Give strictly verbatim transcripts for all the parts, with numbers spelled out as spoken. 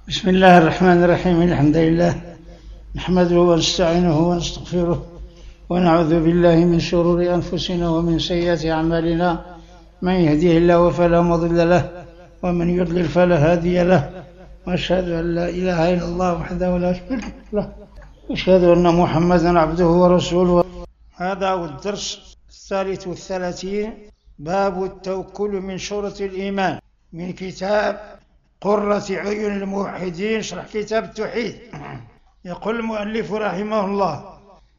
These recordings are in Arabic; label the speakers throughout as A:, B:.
A: بسم الله الرحمن الرحيم. الحمد لله نحمده ونستعينه ونستغفره ونعوذ بالله من شرور أنفسنا ومن سيئات أعمالنا، من يهديه الله فلا مضل له ومن يضلل فلا هادي له، وأشهد أن لا إله إلا الله وحده لا شريك له، وأشهد أن محمدا عبده ورسوله. هذا هو الدرس الثالث والثلاثين، باب التوكل من شروط الإيمان، من كتاب قرة عيون الموحدين شرح كتاب التوحيد. يقول المؤلف رحمه الله: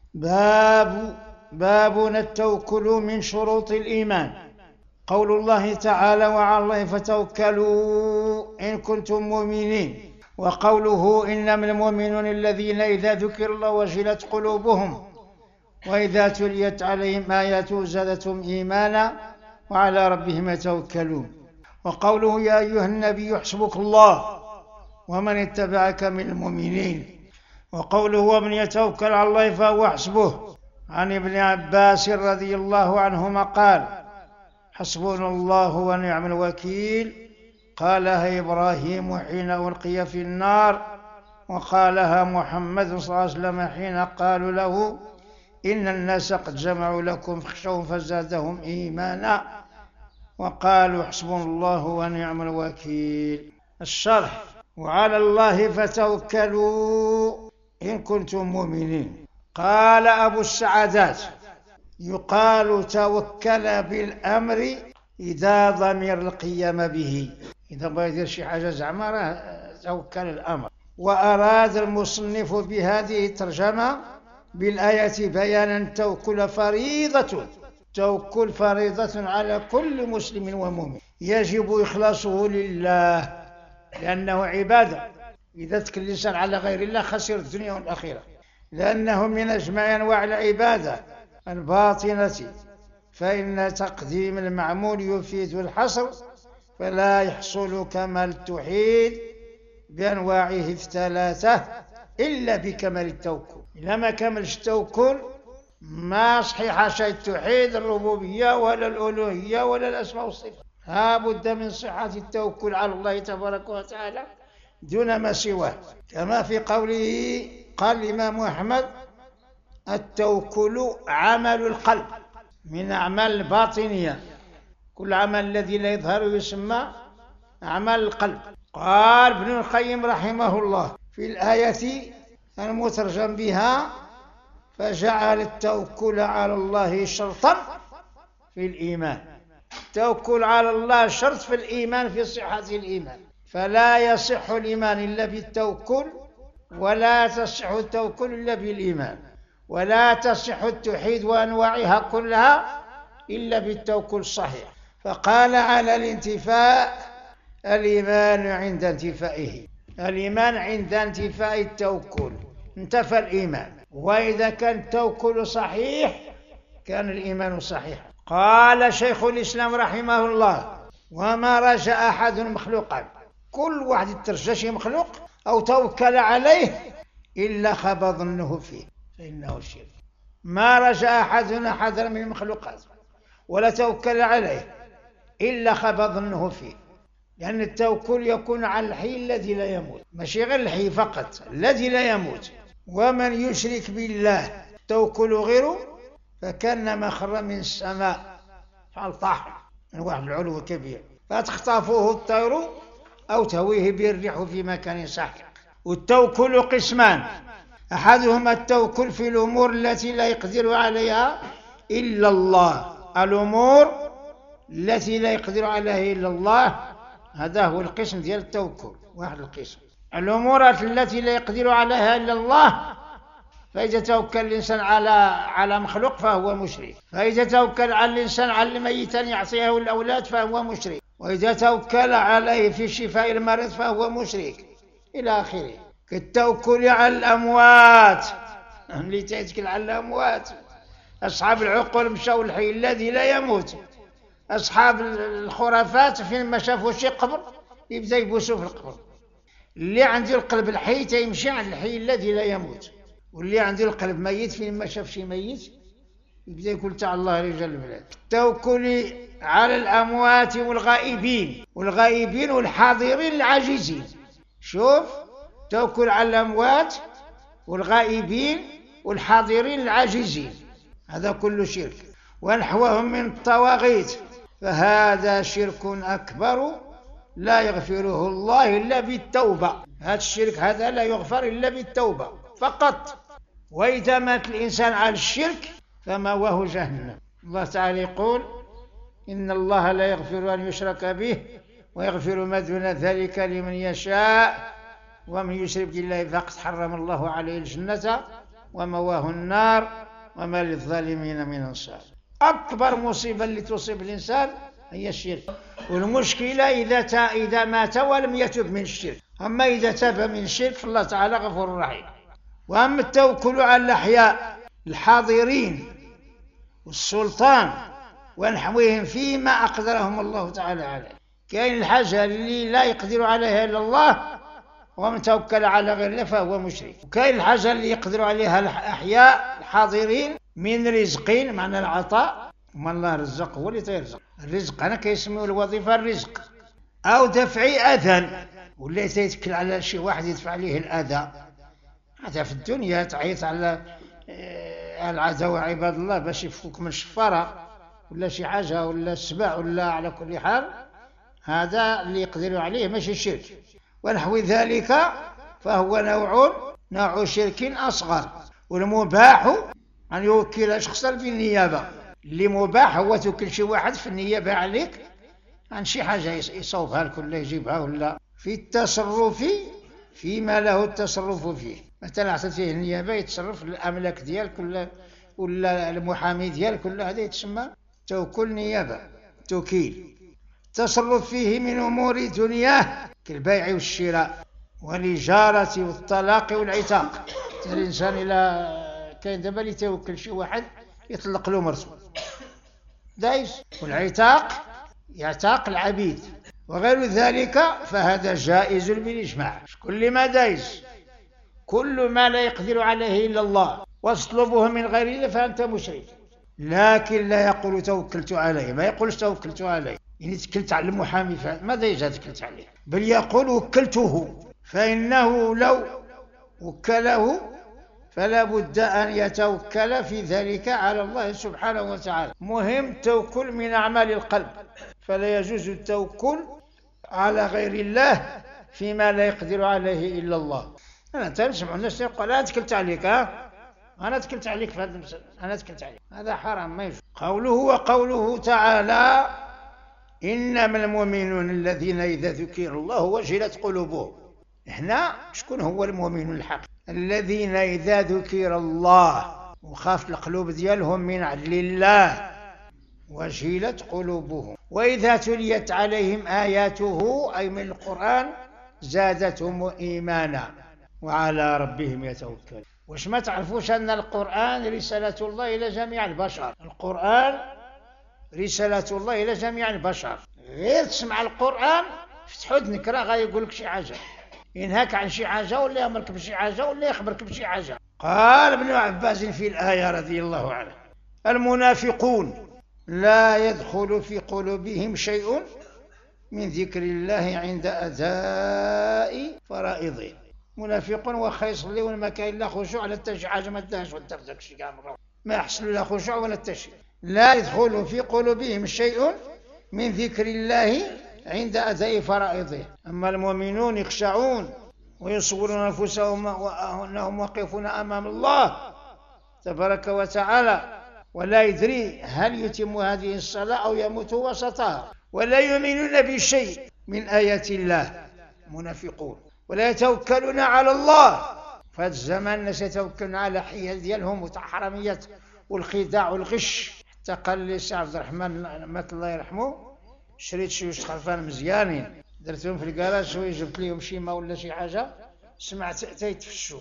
A: باب بابنا التوكل من شروط الإيمان. قول الله تعالى: وعلى الله فتوكلوا إن كنتم مؤمنين. وقوله: إنما المؤمنون الذين إذا ذكر الله وجلت قلوبهم وإذا تليت عليهم آياته زادتهم إيمانا وعلى ربهم يتوكلون. وقوله: يا أيها النبي حسبك الله ومن اتبعك من المؤمنين. وقوله: ومن يتوكل على الله فهو حسبه. عن ابن عباس رضي الله عنهما قال: حسبنا الله ونعم الوكيل. قالها إبراهيم حين ألقي في النار، وقالها محمد صلى الله عليه وسلم حين قالوا له: إن الناس قد جمعوا لكم فاخشوهم فزادهم إيمانا وقالوا حسبنا الله ونعم الوكيل. الشرح: وعلى الله فتوكلوا إن كنتم مؤمنين. قال أبو السعادات: يقال توكل بالأمر إذا ضمير القيام به، إذا بغى يدير شي حاجة زعما راه توكل الأمر. وأراد المصنف بهذه الترجمة بالآية بيانا التوكل فريضة توكل فريضة على كل مسلم ومؤمن، يجب إخلاصه لله لأنه عبادة. إذا تكل الإنسان على غير الله خسر الدنيا والآخرة، لأنه من أجمع أنواع العبادة الباطنة، فإن تقديم المعمول يفيد الحصر، فلا يحصل كمال التوحيد بأنواعه الثلاثة إلا بكمال التوكل. إذا ما كملش التوكل ما صحيح شيء التوحيد الربوبية ولا الألوهية ولا الأسماء والصفات. لا بد من صحة التوكل على الله تبارك وتعالى دون ما سواه، كما في قوله قال الإمام أحمد: التوكل عمل القلب من أعمال الباطنية، كل عمل الذي لا يظهر يسمى أعمال القلب. قال ابن القيم رحمه الله في الآية المترجم بها: فجعل التوكل على الله شرطا في الإيمان. التوكل على الله شرط في الإيمان، في صحة الإيمان، فلا يصح الإيمان إلا بالتوكل، ولا تصح التوكل إلا بالإيمان، ولا تصح التوحيد وأنواعها كلها إلا بالتوكل الصحيح. فقال على الانتفاء: الإيمان عند انتفائه، الإيمان عند انتفاء التوكل انتفى الإيمان، وإذا كان التوكل صحيح كان الإيمان صحيح. قال شيخ الإسلام رحمه الله: وما رجا أحد مخلوقا، كل واحد يترجى شي مخلوق أو توكل عليه إلا خاب ظنه فيه فإنه شرك. ما رجا أحد أحدا من المخلوقات ولا توكل عليه إلا خاب ظنه فيه، لأن التوكل يكون على الحي الذي لا يموت، ماشي غير الحي فقط الذي لا يموت. ومن يشرك بالله توكل غيره فكأنما خر من السماء فالطاح من واحد العلو كبير، فتخطفه الطير أو تهويه به الريح في مكان ساحق. والتوكل قسمان: أحدهما التوكل في الأمور التي لا يقدر عليها إلا الله، الأمور التي لا يقدر عليها إلا الله، هذا هو القسم ديال التوكل. واحد القسم الأمور التي لا يقدر عليها إلا الله، فإذا توكل الإنسان على على مخلوق فهو مشرك، فإذا توكل على الإنسان على ميتا يعطيه الأولاد فهو مشرك، وإذا توكل عليه في شفاء المريض فهو مشرك إلى آخره. كالتوكل على الأموات، اللي تتكل على الأموات أصحاب العقول مشاو الحي الذي لا يموت، أصحاب الخرافات فين ما شافوا شي قبر يبدأ يبوسوا في القبر. اللي عنده القلب الحي تيمشي على الحي الذي لا يموت، واللي عنده القلب ميت فين ما شاف شي ميت يبدأ يقول تعالى الله رجال البلاد. التوكل على الأموات والغائبين والغائبين والحاضرين العاجزين، شوف، توكل على الأموات والغائبين والحاضرين العاجزين، هذا كله شرك. ونحوهم من الطواغيت، فهذا شرك أكبر لا يغفره الله إلا بالتوبة. هذا الشرك هذا لا يغفر إلا بالتوبة فقط. وإذا مات الإنسان على الشرك فمأواه جهنم. الله تعالى يقول: إن الله لا يغفر أن يشرك به ويغفر ما دون ذلك لمن يشاء ومن يشرك بالله فقد حرم الله عليه الجنة ومأواه النار وما للظالمين من أنصار. أكبر مصيبة اللي تصيب الإنسان هي الشرك. والمشكلة إذا إذا مات ولم يتب من الشرك. أما إذا تاب من الشرك فالله تعالى غفور رحيم. وأما التوكل على الأحياء الحاضرين والسلطان ونحوهم فيما أقدرهم الله تعالى عليه. كاين الحاجة اللي لا يقدر عليها إلا الله ومن توكل على غير الله فهو مشرك. وكاين الحاجة اللي يقدر عليها الأحياء الحاضرين من رزقين، معنى العطاء، وما الله رزق هو اللي تيرزق. الرزق أنا كيسميو الوظيفة الرزق. أو دفع أذى، ولا يتكل على شي واحد يدفع عليه الأذى. هذا في الدنيا تعيط على العدو عباد الله باش يفك من الشفارة ولا شي حاجة ولا السبع ولا، على كل حال هذا اللي يقدر عليه ماشي الشرك. ونحو ذلك فهو نوع نوع شرك أصغر. والمباح أن يوكل شخصا بالنيابة. اللي مباح هو توكل شي واحد في النيابة عليك عن شي حاجة يصوبها لك ولا يجيبها، ولا في التصرف فيما له التصرف فيه. مثلا عطيت فيه النيابة يتصرف الأملاك ديالك ولا ولا المحامي ديالك ولا، هذا يتسمى توكل نيابة، توكيل. التصرف فيه من أمور دنياه كالبيع والشراء والإجارة والطلاق والعتاق. الإنسان إلى كاين دابا اللي توكل شي واحد يطلق له مرته دايس، والعتاق يعتاق العبيد وغير ذلك، فهذا جائز بالإجماع. كل ما دايس كل ما لا يقدر عليه إلا الله واطلبه من غير الله فأنت مشرك. لكن لا يقول توكلت عليه، ما يقولش توكلت عليه يعني توكلت على المحامي ماذا يجي توكلت عليه، بل يقول وكلته. فإنه لو وكله فلا بد أن يتوكل في ذلك على الله سبحانه وتعالى. مهم التوكل من أعمال القلب، فلا يجوز التوكل على غير الله فيما لا يقدر عليه إلا الله. أنا تسمع الناس يقول أنا تكلت عليك، ها أنا تكلت عليك في هذا المسألة، أنا تكلت عليك، هذا حرام ما يجوز. قوله وقوله تعالى: إنما المؤمنون الذين إذا ذكر الله وجلت قلوبهم. هنا شكون هو المؤمن الحقيقي؟ الذين إذا ذكر الله وخاف القلوب ديالهم من عدل الله وجلت قلوبهم، وإذا تليت عليهم آياته أي من القرآن زادتهم إيمانا وعلى ربهم يتوكلون. واش ما تعرفوش أن القرآن رسالة الله إلى جميع البشر؟ القرآن رسالة الله إلى جميع البشر. غير تسمع القرآن فتح ودنك راه غايقول لك شي حاجة، ينهاك عن شي حاجة ولا يأمرك بشي حاجة ولا يخبرك بشي حاجة. قال ابن عباس في الآية رضي الله عنه: المنافقون لا يدخل في قلوبهم شيء من ذكر الله عند أداء فرائضه. منافقون واخا يصلي وما كاين لا خشوع ولا حتى شي حاجة ما داهش ولا داك شي كاع مرة ما يحصل لا خشوع ولا حتى شي. لا يدخل في قلوبهم شيء من ذكر الله عند أداء فرائضه. أما المؤمنون يخشعون ويصورون أنفسهم وأنهم واقفون أمام الله تبارك وتعالى ولا يدري هل يتم هذه الصلاة أو يموت وسطها، ولا يؤمنون بشيء من آيات الله منافقون، ولا يتوكلون على الله. فهذا الزمان الناس يتوكلون على حيل ديالهم وتاع حراميات والخداع والغش. حتى قال لي السي عبد الرحمن مات الله يرحمه شريت شي وش خرفان مزيانين درتهم في الكراج شويه جبت لهم شي ما ولا شي حاجه سمعت تيتفشوا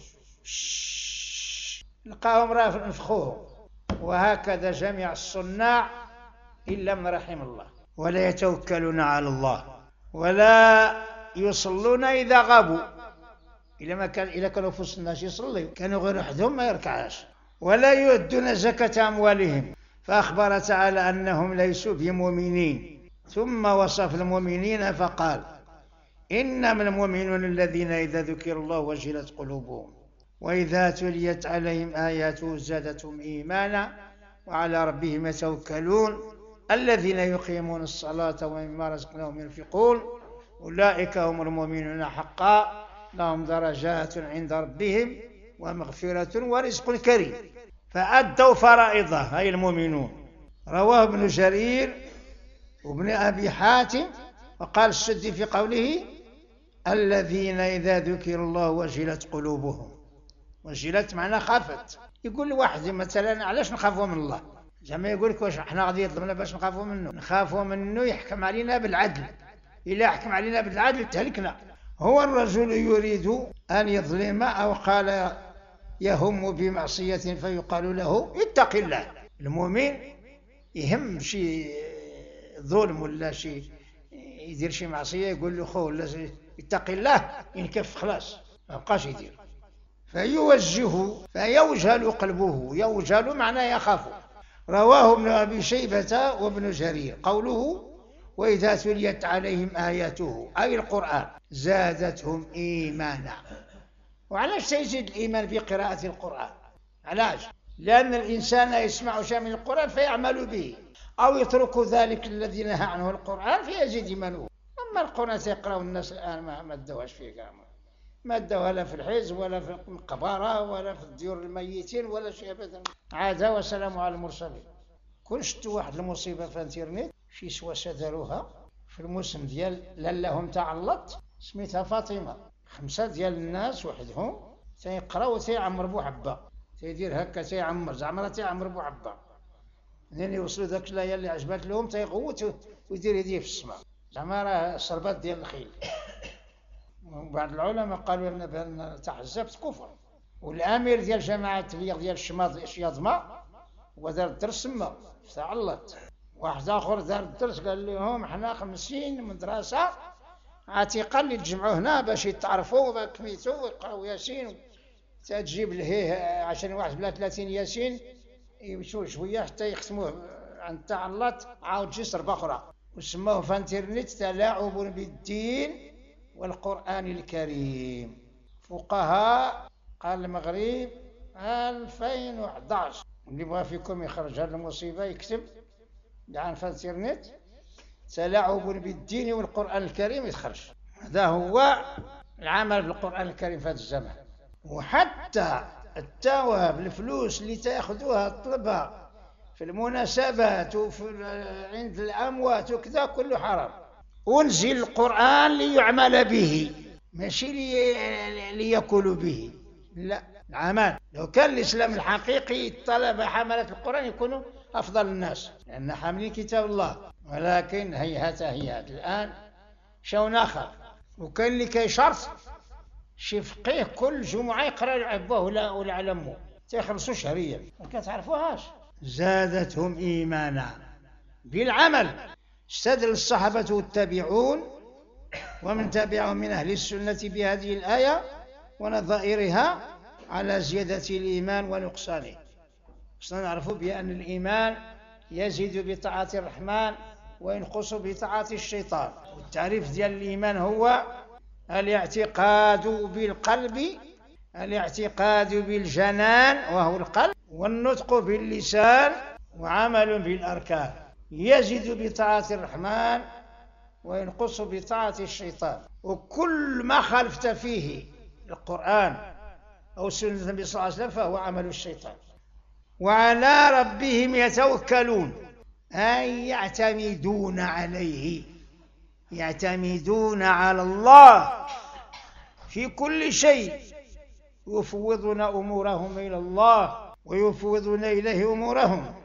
A: لقاهم راه نفخوهم. وهكذا جميع الصناع إلا من رحم الله. ولا يتوكلون على الله ولا يصلون إذا غابوا. إلا ما كان إلا كانوا في وسط الناس يصلي كانوا غير وحدهم ما يركعاش. ولا يؤدون زكاة أموالهم، فأخبر تعالى أنهم ليسوا بمؤمنين، ثم وصف المؤمنين فقال: إنما المؤمنون الذين إذا ذكر الله وجلت قلوبهم وإذا تليت عليهم آياته زادتهم إيمانا وعلى ربهم يتوكلون الذين يقيمون الصلاة ومما رزقناهم ينفقون أولئك هم المؤمنون حقا لهم درجات عند ربهم ومغفرة ورزق كريم فأدوا فرائضه أي المؤمنون. رواه ابن جرير وابن أبي حاتم وقال السدي في قوله الذين إذا ذكر الله وجلت قلوبهم. وجلت معناه خافت. يقول لواحد مثلا علاش نخافوا من الله؟ زعما يقول لك واش احنا غادي يطلبنا باش نخافوا منه؟ نخافوا منه يحكم علينا بالعدل، إلا حكم علينا بالعدل تهلكنا. هو الرجل يريد أن يظلم أو قال يهم بمعصية فيقال له اتق الله. المؤمن يهم شي ظلم ولا شي يدير شي معصية يقول له خو ولا اتق الله ينكف خلاص ما بقاش يدير. فيوجه فيوجل قلبه، يوجل معناه يخاف. رواه ابن أبي شيبة وابن جرير قوله وإذا تليت عليهم آياته أي القرآن زادتهم إيمانا. وعلاش تزيد الإيمان في قراءة القرآن؟ علاش؟ لأن الإنسان يسمع شيئا من القرآن فيعمل به أو يترك ذلك الذي نهى عنه القرآن فيزيد إيمانه. أما القرآن سيقرأه الناس الآن ما ادوهاش فيه كامل، ما ادوها لا في الحزب ولا في القبارة ولا في الديور الميتين ولا شيء أبدا. عاد وسلام على المرسلين. كون شفتوا واحد المصيبة في الانترنت شي سواسة داروها في الموسم ديال لالهم تعلط سميتها فاطمة، خمسة ديال الناس وحدهم تيقراو تيعمر بوحبة تيدير هكا تيعمر زعما تيعمر بوحبة، منين يوصلوا ذاك الآية اللي عجبت لهم تيغوت ويدير يديه في السماء زعما راه الصربات ديال الخيل. وبعض العلماء قالوا ان بان تحزبت كفر. والامير ديال جماعه التبليغ ديال الشياضمه ودار الدرس تما تعلط. واحد اخر دار الدرس قال لهم حنا خمسين مدرسه عتيقه اللي تجمعوا هنا باش يتعرفوا وكميتوا ويقراو ياسين تجيب لهيه عشرين واحد بلا ثلاثين ياسين يمشوا شويه حتى يختموه عن تعلط عاود شي صربه اخرى وسموه في انترنت تلاعب بالدين والقرآن الكريم. فقهاء قال المغرب ألفين وأحد عشر. اللي بغى فيكم يخرج هذه المصيبة يكتب عن في الانترنت تلاعب بالدين والقرآن الكريم يتخرج. هذا هو العمل بالقرآن الكريم في هذا الزمان. وحتى التواب الفلوس اللي تاخذوها الطلبة في المناسبات وفي عند الأموات وكذا كله حرام. أنزل القرآن ليعمل به ماشي ليأكلوا به، لا العمل. لو كان الإسلام الحقيقي الطلبة حملة القرآن يكونوا أفضل الناس لأن حاملين كتاب الله، ولكن هيهات هيهات الآن شون آخر. وكان اللي كيشرط شي فقيه كل جمعة يقرأ لعبه ولا ولا على أمه تيخلصوا شهريا ما كتعرفوهاش. زادتهم إيمانا بالعمل. استدل الصحابة والتابعون ومن تبعهم من أهل السنة بهذه الآية ونظائرها على زيادة الإيمان ونقصانه. نعرف بأن الإيمان يزيد بطاعة الرحمن وينقص بطاعة الشيطان. والتعريف ديال الإيمان هو الاعتقاد بالقلب، الاعتقاد بالجنان وهو القلب، والنطق باللسان، وعمل بالأركان. يزيد بطاعة الرحمن وينقص بطاعة الشيطان. وكل ما خالفت فيه القرآن أو سنة النبي صلى الله عليه وسلم فهو عمل الشيطان. وعلى ربهم يتوكلون أي يعتمدون عليه، يعتمدون على الله في كل شيء، يفوضون أمورهم إلى الله ويفوضون إليه أمورهم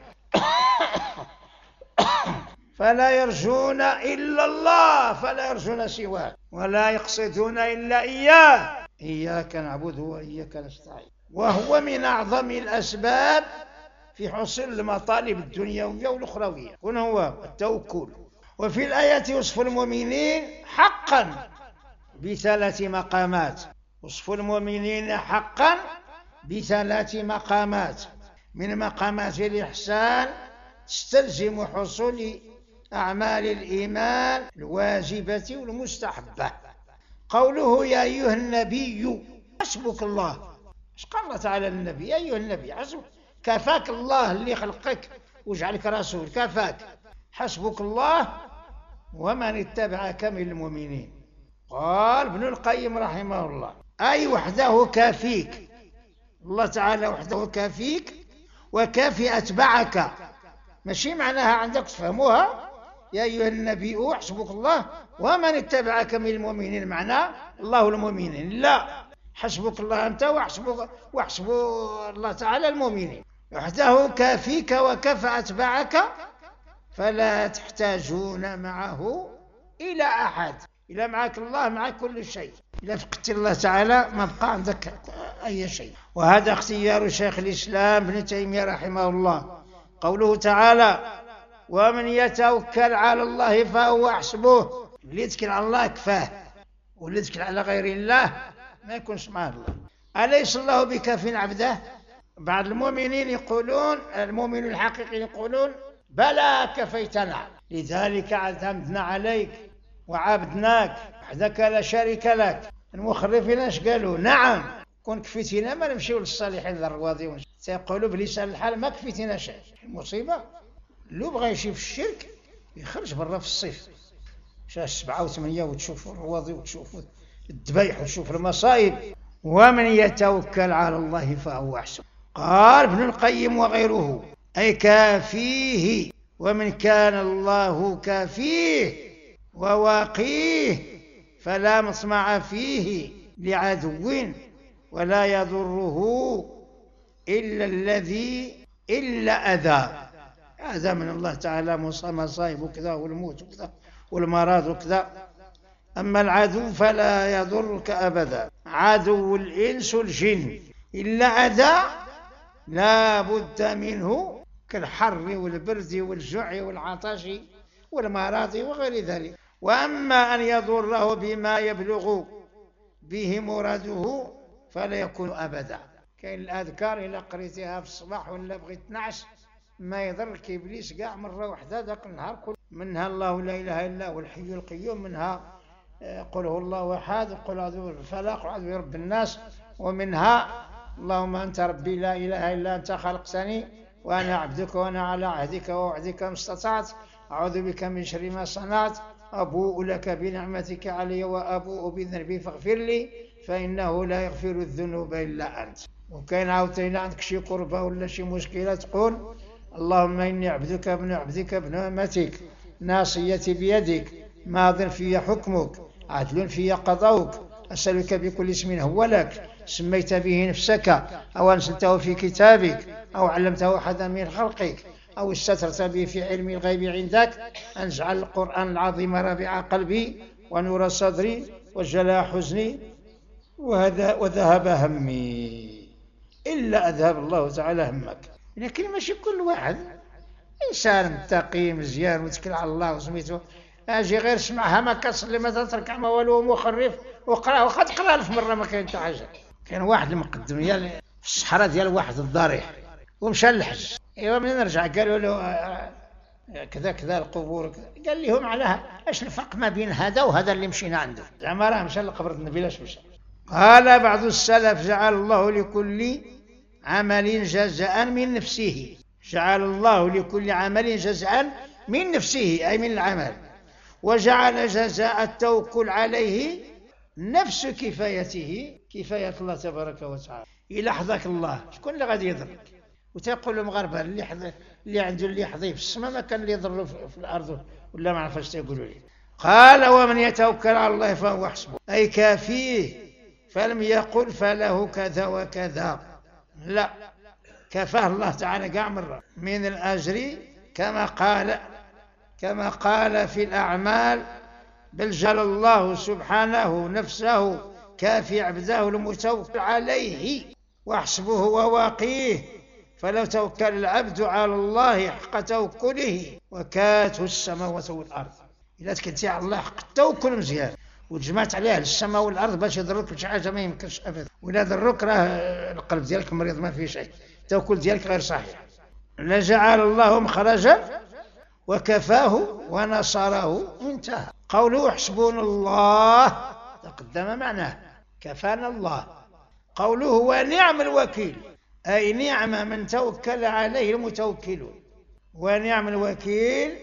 A: فلا يرجون إلا الله فلا يرجون سواه ولا يقصدون إلا إياه، إياك نعبد وإياك نستعين. وهو من أعظم الأسباب في حصول المطالب الدنيوية والأخروية. هنا هو التوكل. وفي الآية يوصف المؤمنين حقا بثلاث مقامات. وصف المؤمنين حقا بثلاث مقامات. من مقامات الإحسان تستلزم حصول أعمال الإيمان الواجبة والمستحبة. قوله يا أيها النبي حسبك الله. ايش قال الله تعالى للنبي؟ يا أيها النبي حسبك، كفاك الله اللي خلقك وجعلك رسول، كفاك، حسبك الله ومن اتبعك من المؤمنين. قال ابن القيم رحمه الله أي وحده كافيك، الله تعالى وحده كافيك وكافي أتبعك. ماشي معناها عندك تفهموها يا أيها النبي حسبك الله ومن اتبعك من المؤمنين معناه الله المؤمنين، لا، حسبك الله أنت وحسبك وحسب الله تعالى المؤمنين. وحده كافيك وكفى أتبعك فلا تحتاجون معه إلى أحد. إذا معك الله معك كل شيء، إذا فقدت الله تعالى ما بقى عندك أي شيء. وهذا اختيار شيخ الإسلام ابن تيمية رحمه الله. قوله تعالى ومن يتوكل على الله فهو حسبه، اللي يتكل على الله كفاه، واللي يتكل على غير الله ما يكونش معه الله. أليس الله بكاف عبده؟ بعض المؤمنين يقولون، المؤمنون الحقيقيين يقولون بلى كفيتنا، لذلك اعتمدنا عليك وعبدناك وحدك لا شريك لك. المخرفين اش قالوا؟ نعم كون كفيتنا ما نمشيو للصالحين الرواضي، سيقولوا بلسان الحال ما كفيتنا شيء. المصيبه لو بغى يمشي في الشرك يخرج برا في الصيف شاش سبعة وثمانية وتشوف الرواضي وتشوف الذبايح وتشوف المصائب. ومن يتوكل على الله فهو حسبه. قال ابن القيم وغيره أي كافيه، ومن كان الله كافيه وواقيه فلا مطمع فيه لعدو ولا يضره إلا الذي إلا أذى. هذا من الله تعالى مصائب وكذا والموت وكذا والمرض وكذا. أما العدو فلا يضرك أبدا، عدو الإنس والجن، إلا أذى لا بد منه كالحر والبرد والجوع والعطش والمرض وغير ذلك. وأما أن يضره بما يبلغ به مراده فلا يكون أبدا. كاين الأذكار إلا قريتها في الصباح ولا بغيت تنعس ما يضرك إبليس كاع مرة واحدة ذاك النهار كله. منها الله لا إله إلا هو الحي القيوم، منها قل هو الله أحد، قل أعوذ بالفلق وأعوذ برب الناس، ومنها اللهم أنت ربي لا إله إلا أنت خلقتني وأنا عبدك وأنا على عهدك ووعدك ما استطعت، أعوذ بك من شر ما صنعت، أبوء لك بنعمتك علي وأبوء بذنبي فاغفر لي فإنه لا يغفر الذنوب إلا أنت. وكاين عاوتاني عندك شي قربة ولا شي مشكلة تقول اللهم إني عبدك ابن عبدك ابن أمتك ناصيتي بيدك ماض في حكمك عدل في قضاؤك أسألك بكل اسم هو لك سميت به نفسك أو أنزلته في كتابك أو علمته أحدا من خلقك أو استترت به في علم الغيب عندك أن اجعل القرآن العظيم ربيع قلبي ونور صدري وجلاء حزني وذهب همي. إلا أذهب الله تعالى همك. لكن ماشي كل واحد إنسان متقي مزيان وتكل على الله وسميته أجي غير سمعها ما كتصلي ما تتركع ما والو مخرف وقرأ وقد قرأ ألف مرة ما كاين حتى حاجة. كان واحد المقدم ديال في الصحراء ديال واحد الضريح ومشى للحج. ايوا من نرجع قالوا له كذا كذا القبور كذا. قال لهم على اش الفرق ما بين هذا وهذا اللي مشينا عنده؟ زعما راه مشى لقبر النبي لاش مشى. قال بعض السلف جعل الله لكل عمل جزاء من نفسه، جعل الله لكل عمل جزاء من نفسه أي من العمل، وجعل جزاء التوكل عليه نفس كفايته كفاية الله تبارك وتعالى. إلا حظك الله شكون اللي غادي يضرك؟ وتيقول المغاربة اللي حظ اللي عنده اللي يحظيه في السماء ما كان اللي يضره في الأرض ولا ما عرفاش تيقولوا لي. قال ومن يتوكل على الله فهو حسبه أي كافيه، فلم يقل فله كذا وكذا، لا، كفاه الله تعالى كاع مرة من الأجر كما قال كما قال في الأعمال بل جعل الله سبحانه نفسه كافي عبده المتوكل عليه وحسبه وواقيه. فلو توكل العبد على الله حق توكله وكاته السماوات والأرض. إذا تكلتي على الله حق التوكل مزيان وتجمعت عليه السماء والأرض باش يضرك بشي حاجة ما يمكنش أبدا، وإذا ضرك راه القلب ديالك مريض ما فيه شيء، التوكل ديالك غير صحيح. لجعل الله مخرجا وكفاه ونصره. انتهى. قوله حسبنا الله
B: تقدم معناه كفانا الله. قوله ونعم الوكيل أي نعم من توكل عليه المتوكلون. ونعم الوكيل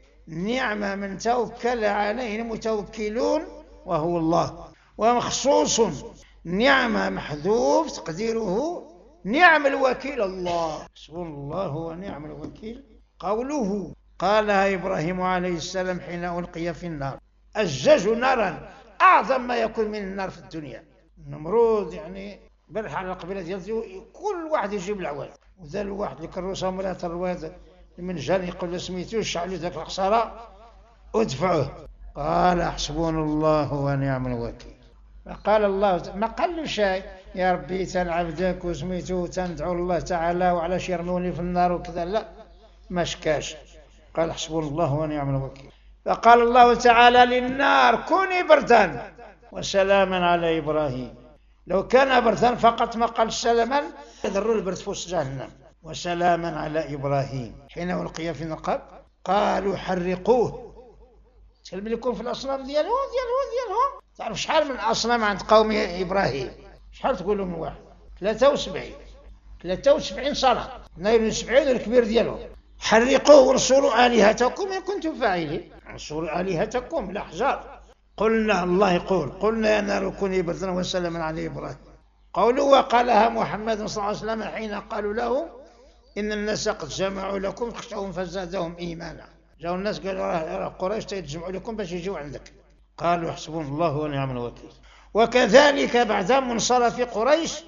B: نعم من توكل عليه المتوكلون وهو الله. ومخصوص نعم محذوف تقديره نعم الوكيل الله. حسبنا الله ونعم الوكيل. قوله قالها إبراهيم عليه السلام حين ألقي في النار. أجج نارا أعظم ما يكون من النار في الدنيا. النمرود يعني برح على القبيلة ديالته كل واحد يجيب العواد، وذا الواحد اللي كروسه مرات الرواد من جان يقول له سميتو شعلوا ذاك الخسارة ادفعوه. قال حسبنا الله ونعم الوكيل. فقال الله ما قال له شيء يا ربي تنعبدك وسميتو تندعو الله تعالى وعلاش يرموني في النار وكذا، لا ما شكاش، قال حسبنا الله ونعم الوكيل. فقال الله تعالى للنار كوني بردا وسلاما على إبراهيم. لو كان بردا فقط ما قال سلاما يضر البرد في وسط جهنم. وسلاما على إبراهيم حين ألقي في النقاب قالوا حرقوه. تكلم لكم في الأصنام ديالهم ديالهم ديالهم تعرف شحال من أصنام عند قوم إبراهيم؟ شحال تقولوا من واحد؟ ثلاثة وسبعين ثلاثة وسبعين صنم، اثنين وسبعين الكبير ديالهم. حرقوه وانصروا آلهتكم إن كنتم فاعلين. انصروا آلهتكم الأحجار. قلنا الله يقول قلنا يا نار كوني بردا وسلاما على إبراهيم. قوله وقالها محمد صلى الله عليه وسلم حين قالوا له إن الناس قد جمعوا لكم فاخشوهم فزادهم إيمانا. جاءوا الناس قالوا راه قريش تيتجمعوا لكم باش يجيوا عندك. قالوا حسبنا الله ونعم الوكيل. وكذلك بعد منصرف قريش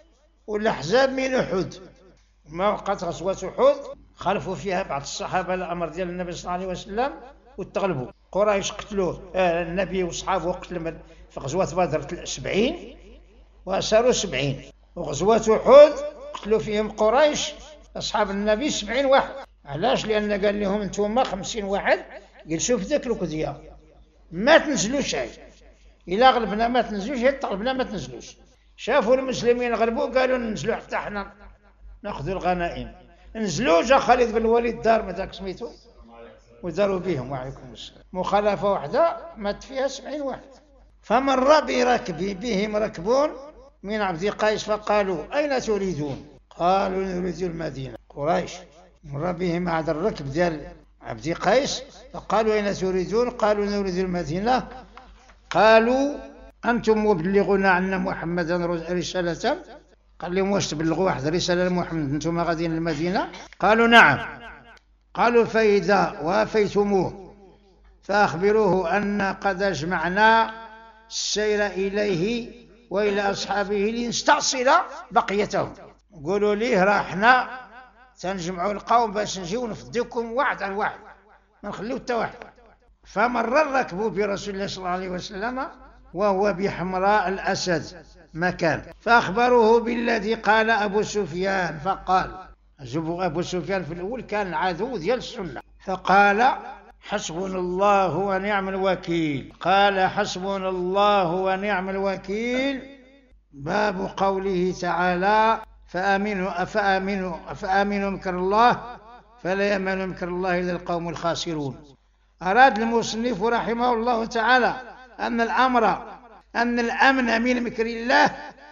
B: والأحزاب من أحد، ما وقعت غزوة أحد خالفوا فيها بعض الصحابة الأمر ديال النبي صلى الله عليه وسلم وتغلبوا. قريش قتلوه آه النبي وصحابه قتل في غزوة بدر سبعين وأسروا سبعين. وغزوة أحد قتلوا فيهم قريش أصحاب النبي سبعين واحد. علاش؟ لأن قال لهم أنتم خمسين واحد جلسوا في ذاك الوقت ما تنزلوش شيء، إلا غلبنا ما تنزلوش، إلا طلبنا ما تنزلوش. شافوا المسلمين غلبوا قالوا ننزلوا حتى احنا ناخذوا الغنائم. نزلوا جا خالد بن الوليد دار ما ذاك سميتو وداروا بهم. وعليكم السلام. مخالفة واحدة مات فيها سبعين واحد. فمر بركب بهم ركبون من عبد قيس فقالوا أين تريدون؟ قالوا نريد المدينة. قريش مر بهم هذا الركب ديال عبد قيس فقالوا أين تريدون؟ قالوا نريد المدينة. قالوا أنتم مبلغون عنا محمدا رسالة؟ قال لهم واش تبلغوا واحد رسالة لمحمد أنتم غاديين للمدينة؟ قالوا نعم. قالوا فإذا وافيتموه فأخبروه أن قد أجمعنا السير إليه وإلى أصحابه لنستأصل بقيتهم. قولوا ليه راحنا سنجمعوا القوم باش نجيو نفديكم واحد على واحد ما نخليو حتى واحد. فمر الركب برسول الله صلى الله عليه وسلم وهو بحمراء الأسد مكان فأخبروه بالذي قال أبو سفيان. فقال أبو سفيان في الأول كان عدو ديال السنة فقال حسبنا الله ونعم الوكيل. قال حسبنا الله ونعم الوكيل. باب قوله تعالى فآمنوا أفآمنوا أفآمنوا مكر الله فلا يأمن مكر الله إلا القوم الخاسرون. أراد المصنف رحمه الله تعالى أن الأمر أن الأمن من مكر الله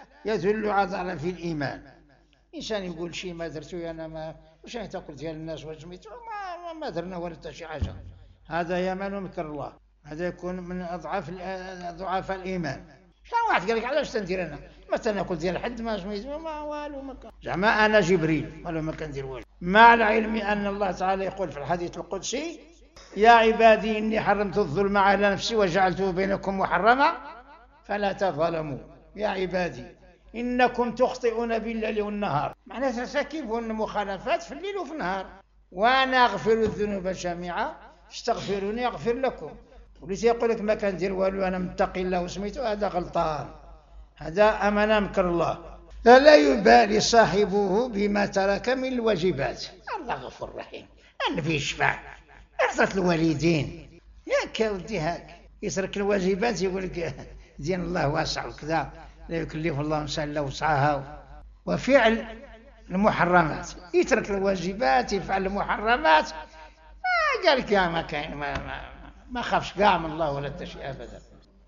B: يدل على في الإيمان. إنسان يقول شيء ما درته أنا ما وش تقول ديال الناس وجميتوا ما ما درنا ولا حتى شي حاجة، هذا يأمن مكر الله، هذا يكون من أضعاف ضعاف الإيمان. شلون واحد قال لك علاش تندير أنا ما تناكل ديال حد ما سميتو ما والو ما كان زعما أنا جبريل والو ما كندير والو. مع العلم أن الله تعالى يقول في الحديث القدسي يا عبادي إني حرمت الظلم على نفسي وجعلته بينكم محرما فلا تظلموا. يا عبادي إنكم تخطئون بالليل والنهار، معناتها ترتكبون المخالفات في الليل وفي النهار، وأنا أغفر الذنوب جميعا استغفروني أغفر لكم. وليس يقول لك ما كندير والو أنا متقي الله وسميته، هذا غلطان، هذا أمن مكر الله. لا يبالي صاحبه بما ترك من الواجبات. الله غفور رحيم النبي يشفع عرضت الوالدين ياك ودي هاك يترك الواجبات يقول لك دين الله واسع وكذا لا يكلف الله نفسا الا وسعها. وفعل المحرمات يترك الواجبات يفعل المحرمات ما قال لك يا ما كاين ما, ما, ما خافش كاع من الله ولا حتى شيء ابدا.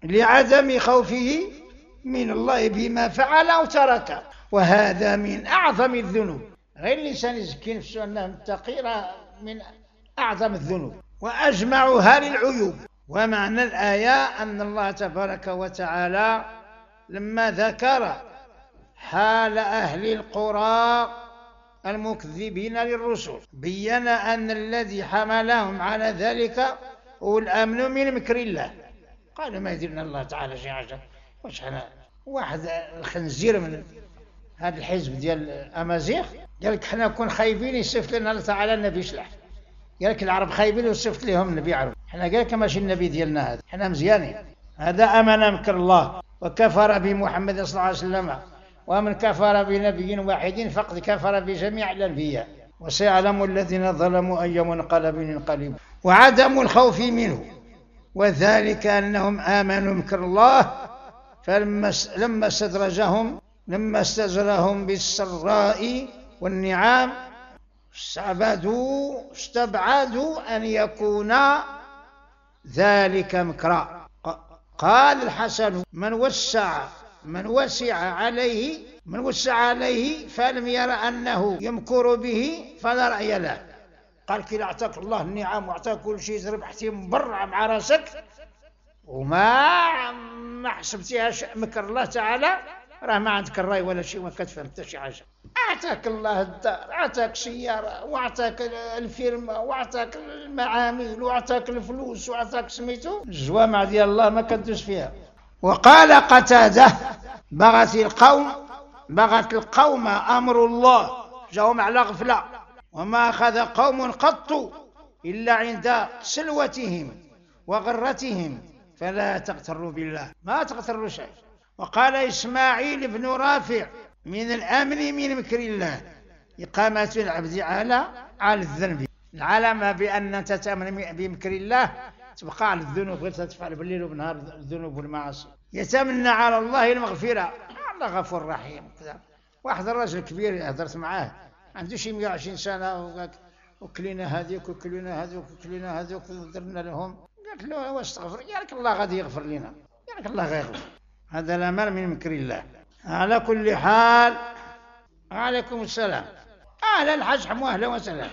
B: لعدم خوفه من الله بما فعل أو ترك، وهذا من أعظم الذنوب. غير الإنسان يزكي نفسه أنه متقي من أعظم الذنوب وأجمعها للعيوب. ومعنى الآية أن الله تبارك وتعالى لما ذكر حال أهل القرى المكذبين للرسل بين أن الذي حملهم على ذلك هو الأمن من مكر الله. قالوا ما يديرنا الله تعالى شي حاجة، واش حنا واحد الخنزير من هذا الحزب ديال الأمازيغ قال لك حنا كون خايبين يصيفط لنا الله تعالى النبي يصلح، قال لك العرب خايبين ويصيفط لهم النبي يعرف، حنا قال لك ماشي النبي ديالنا هذا، حنا مزيانين. هذا أمن مكر الله وكفر بمحمد صلى الله عليه وسلم، ومن كفر بنبي واحد فقد كفر بجميع الأنبياء، وسيعلم الذين ظلموا أي منقلب ينقلبون. وعدم الخوف منه، وذلك أنهم آمنوا مكر الله، فلما لما استدرجهم لما استزرهم بالسراء والنعام استبعدوا استبعدوا أن يكون ذلك مكرا. قال الحسن من وسع من وسع عليه من وسع عليه فلم ير أنه يمكر به فلا رأي له. قال كي أعطاك الله النعم وأعطاك كل شيء ربحتي مبرع مع راسك وما ما حسبتيها مكر الله تعالى، راه ما عندك الرأي ولا شيء وما كتفهم حتى شي حاجة. أعطاك الله الدار، أعطاك سيارة، وأعطاك الفيرما، وأعطاك المعامل، وأعطاك الفلوس، وأعطاك سميتو الجوامع ديال الله ما كدوس فيها. وقال قتادة بغت القوم بغت القوم أمر الله جاءهم على غفلة، وما أخذ قوم قط إلا عند سلوتهم وغرتهم، فلا تغتروا بالله ما تغتروا شيء. وقال إسماعيل بن رافع من الأمن من مكر الله إقامة العبد على على الذنب. العلامة بأن أنت تأمن بمكر الله تبقى على الذنوب، غير تفعل بالليل وبالنهار الذنوب والمعاصي. يتمنى على الله المغفرة، الله غفور رحيم. واحد الرجل كبير هضرت معاه عنده شي مئة وعشرين سنة وكلينا هذيك وكلينا هذوك وكلينا هذوك ودرنا لهم، قالت له واستغفر، قال لك الله غادي يغفر لنا، قال لك الله غيغفر. هذا الأمر من مكر الله. على كل حال عليكم السلام، أهلا الحج حمو أهلا وسهلا.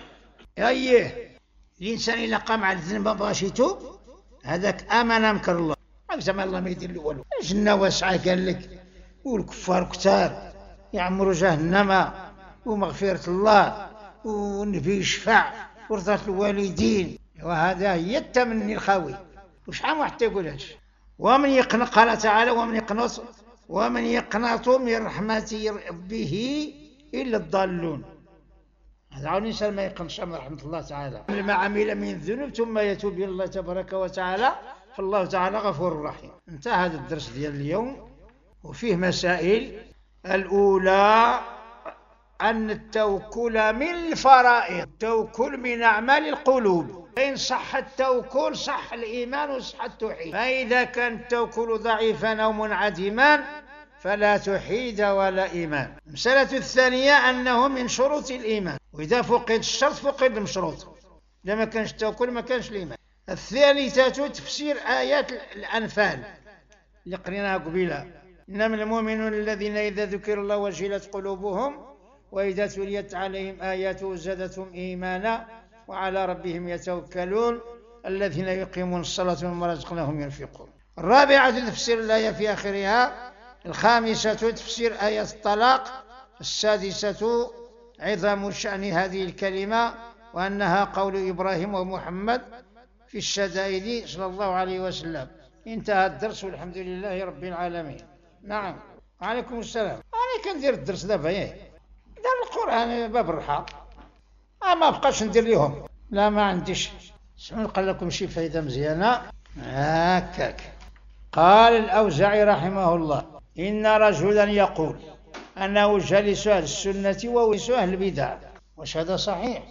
B: أيه الإنسان إلا قام على الذنب ما بغاش يتوب هذاك آمن مكر الله، زعما الله ما يدير له والو. الجنة واسعة قال لك، والكفار كتار يعمروا جهنم، ومغفرة الله والنبي يشفع ورضا الوالدين، وهذا هي التمني الخاوي. وشحال واحد تيقول هادشي. ومن يقنط قال تعالى ومن يقنط ومن يقنط من رحمة ربه إلا الضالون. هذا عاون الإنسان ما يقنطش من رحمة الله تعالى، لما عمل من الذنوب ثم يتوب إلى الله تبارك وتعالى فالله تعالى غفور رحيم. انتهى هذا الدرس ديال اليوم وفيه مسائل. الأولى أن التوكل من الفرائض، التوكل من أعمال القلوب، فإن صح التوكل صح الإيمان وصح التوحيد، فإذا كان التوكل ضعيفا أو منعدما فلا توحيد ولا إيمان. المسألة الثانية أنه من شروط الإيمان، وإذا فقد الشرط فقد المشروط، إذا ما كانش التوكل ما كانش الإيمان. الثالثة تفسير آيات الأنفال اللي قريناها قبيلة، إنما المؤمنون الذين إذا ذكر الله وجلت قلوبهم وإذا تليت عليهم آياته زادتهم إيمانا وعلى ربهم يتوكلون الذين يقيمون الصلاة ومما رزقناهم ينفقون. الرابعة تفسير الآية في آخرها. الخامسة تفسير آية الطلاق. السادسة عظم شأن هذه الكلمة وأنها قول إبراهيم ومحمد في الشدائد صلى الله عليه وسلم. انتهى الدرس والحمد لله رب العالمين. نعم وعليكم السلام. أنا كندير الدرس دابا ياه دار القرآن باب الرحى، ما بقاش ندير لهم، لا ما عنديش. اسمعوا نقول لكم شي فايدة مزيانة هكاك. قال الأوزاعي رحمه الله إن رجلا يقول أنه جالس أهل السنة وورث أهل البدع. واش هذا صحيح؟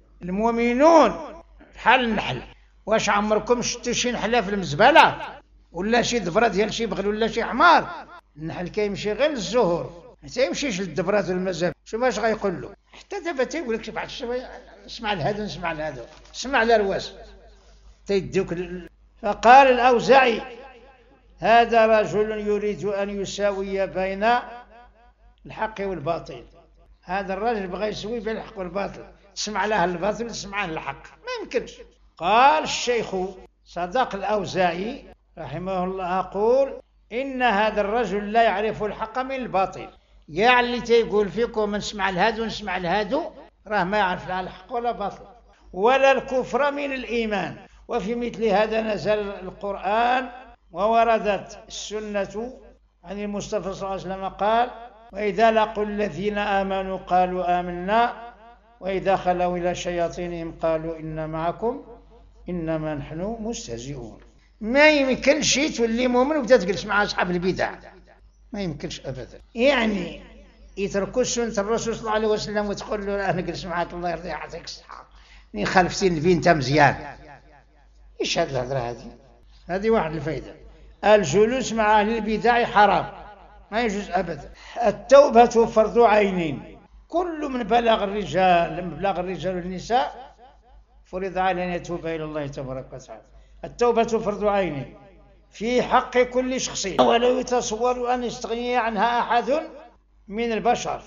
B: المؤمنون بحال النحل، واش عمركم شفتوا شي نحلة في المزبلة ولا شي دبرة ديال شي بغل ولا شي حمار؟ النحل كيمشي غير للزهور، ما تيمشيش للدبرات والمزابل. شوف اش غيقول له. حتى دابا تيقول لك بعض الشباب اسمع لهذا نسمع لهذا، اسمع لرواس تيديوك ل... فقال الأوزاعي هذا رجل يريد أن يساوي بين الحق والباطل. هذا الرجل بغى يسوي بين الحق والباطل، تسمع له الباطل وتسمع له الحق، ما يمكنش. قال الشيخ صدق الأوزاعي رحمه الله أقول إن هذا الرجل لا يعرف الحق من الباطل. يعني اللي تيقول فيكم نسمع لهادو نسمع لهادو راه ما يعرف لا الحق ولا باطل ولا الكفر من الإيمان. وفي مثل هذا نزل القرآن ووردت السنة عن المصطفى صلى الله عليه وسلم قال وإذا لقوا الذين آمنوا قالوا آمنا وإذا خلوا إلى شياطينهم قالوا إنا معكم إنما نحن مستهزئون. ما يمكنش تولي مؤمن وبدا تجلس مع أصحاب البدع، ما يمكنش أبدا. يعني يتركوا سنة الرسول صلى الله عليه وسلم وتقول له أنا نجلس معك الله يرضي يعطيك الصحة، ني خالفتي النبي أنت مزيان. إيش هذه الهضرة هذه؟ هذه واحد الفائدة. الجلوس مع أهل البدع حرام، ما يجوز أبدا. التوبة فرض عين، كل من بلغ الرجال من بلغ الرجال والنساء فرض عليه أن يتوب إلى الله تبارك وتعالى. التوبة فرض عين في حق كل شخص، ولا يتصور أن يستغني عنها أحد من البشر،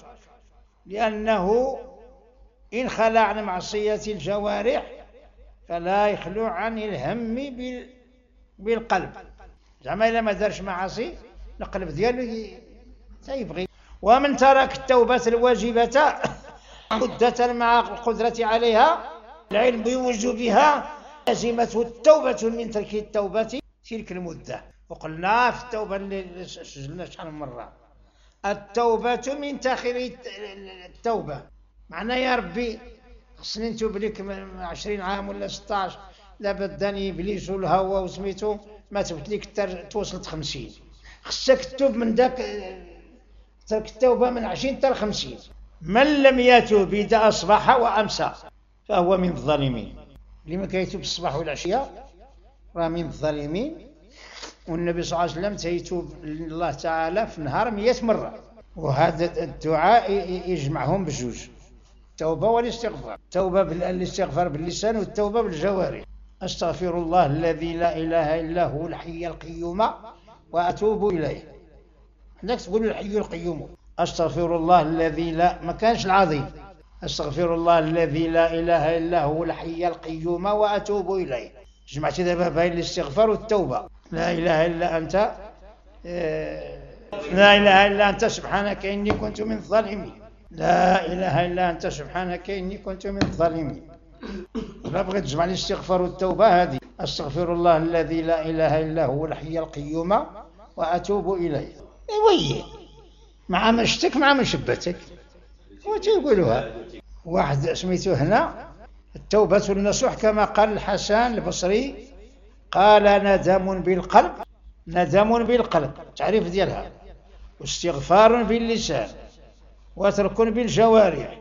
B: لأنه إن خلع عن معصية الجوارح فلا يخلو عن الهم بالقلب. زعما إلا ما دارش معاصي القلب ديالو سيبغي. ومن ترك التوبة الواجبة مدة مع القدرة عليها العلم بوجوبها لزمته التوبة من ترك التوبة تلك المدة. وقلنا في التوبة اللي سجلنا شحال من مرة التوبة من تأخير التوبة، معناه يا ربي خصني نتوب لك من عشرين عام ولا ستاش، لا بداني إبليس والهوى وسميتو ما تبت لك توصلت خمسين، خصك تتوب من ذاك ترك التوبة من عشرين حتى خمسين. من لم يتوب إذا أصبح وأمسى فهو من الظالمين. اللي ما كيتوب الصباح والعشية راه من الظالمين. والنبي صلى الله عليه وسلم تيتوب الله تعالى في النهار مئة مرة، وهذا الدعاء يجمعهم بجوج، التوبة والاستغفار. التوبة بالاستغفار باللسان والتوبة بالجوارح. أستغفر الله الذي لا إله إلا هو الحي القيوم وأتوب إليه. عندك تقول الحي القيوم. أستغفر الله الذي لا ما كانش العظيم، أستغفر الله الذي لا إله إلا هو الحي القيوم وأتوب إليه. جمعت دابا بين الاستغفار والتوبة. لا إله إلا أنت لا إله إلا أنت سبحانك إني كنت من الظالمين. لا إله إلا أنت سبحانك إني كنت من الظالمين. لا بغيت تجمع الاستغفار والتوبة هذه. أستغفر الله الذي لا إله إلا هو الحي القيوم وأتوب إليه. وي مع مشتك مع مشبتك وتقولوها. واحد سميته هنا التوبة النصوح كما قال الحسن البصري قال ندم بالقلب، ندم بالقلب تعريف ديالها، واستغفار باللسان، وترك بالجوارح،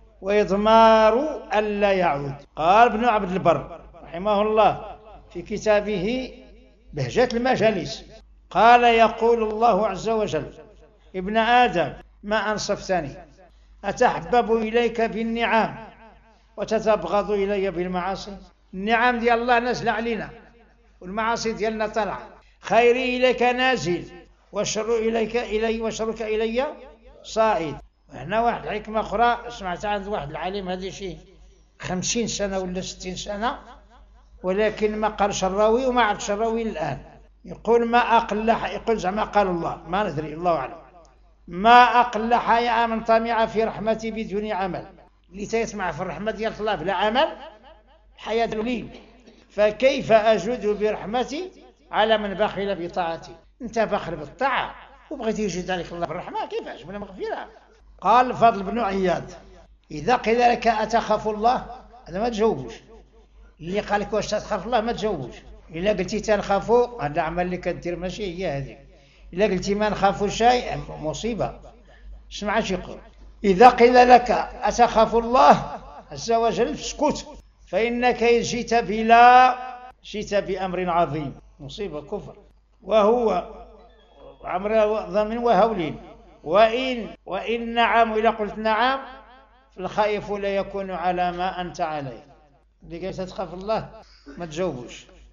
B: وإضمار ألا يعود. قال ابن عبد البر رحمه الله في كتابه بهجة المجالس قال يقول الله عز وجل ابن آدم ما أنصفتني، أتحبب إليك بالنعام وتتبغض إلي بالمعاصي. النعم ديال الله نازل علينا والمعاصي ديالنا طلع. خيري إليك نازل والشر إليك إلي وشرك إلي صاعد. هنا واحد الحكمة أخرى سمعت عند واحد العالم هذه شيء خمسين سنة ولا ستين سنة، ولكن ما قال شراوي وما عاد شراوي الآن. يقول ما أقل يقول زعما قال الله ما ندري الله أعلم، ما أقل حياء من طمع في رحمتي بدون عمل. اللي تسمع في الرحمة ديال الله بلا عمل حياة دليل، فكيف أجود برحمتي على من بخل بطاعتي. أنت بخل بالطاعة وبغيت يجد عليك الله بالرحمة كيفاش بلا مغفرة. قال فضل بن عياض إذا قيل لك أتخاف الله هذا ما تجاوبوش. اللي قال لك واش تخاف الله ما تجاوبوش. إلا قلتي تنخافوا هذا العمل اللي كدير ماشي هي هذه. إلا قلتي ما نخافوا شيء مصيبة. اسمع اش يقول إذا قيل لك أتخاف الله عز وجل اسكت، فإنك جئت بلا جئت بأمر عظيم مصيبة كفر، وهو أمر ضمن وهول. وإن وإن نعم إذا قلت نعم فالخائف لا يكون على ما أنت عليه. اللي قالت تخاف الله ما تجاوبوش.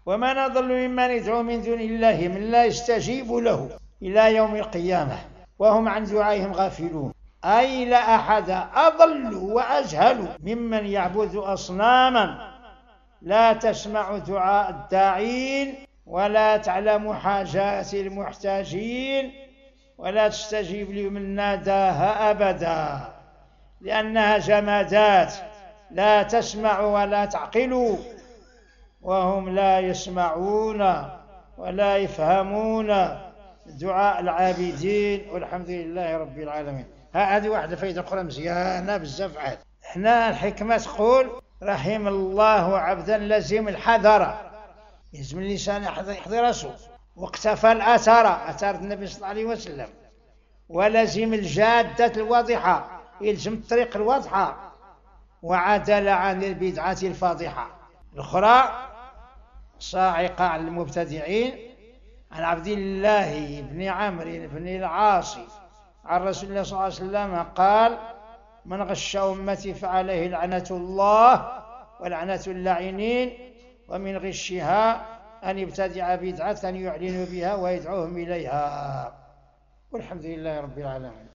B: ومن أضل ممن يدعو من دون الله من لا يستجيب له إلى يوم القيامة وهم عن دعائهم غافلون. أي لا أحد أضل وأجهل ممن يعبد أصناما لا تسمع دعاء الداعين ولا تعلم حاجات المحتاجين ولا تستجيب لمن ناداها أبدا، لأنها جمادات لا تسمع ولا تعقل، وهم لا يسمعون ولا يفهمون دعاء العابدين. والحمد لله رب العالمين. هذه واحدة فايدة أخرى مزيانة بزاف عاد. هنا الحكمة تقول رحم الله عبدا لزم الحذر، يلزم اللسان يحذر راسه، واقتفى الأثر أثار النبي صلى الله عليه وسلم، ولزم الجادة الواضحة يلزم الطريق الواضحة، وعدل عن البدعة الفاضحة. الأخرى صاعقة على المبتدعين عن عبد الله بن عمرو بن العاص عن رسول الله صلى الله عليه وسلم قال من غش أمتي فعليه لعنة الله ولعنة اللاعنين، ومن غشها أن يبتدع بدعة يعلن بها ويدعوهم إليها. والحمد لله رب العالمين.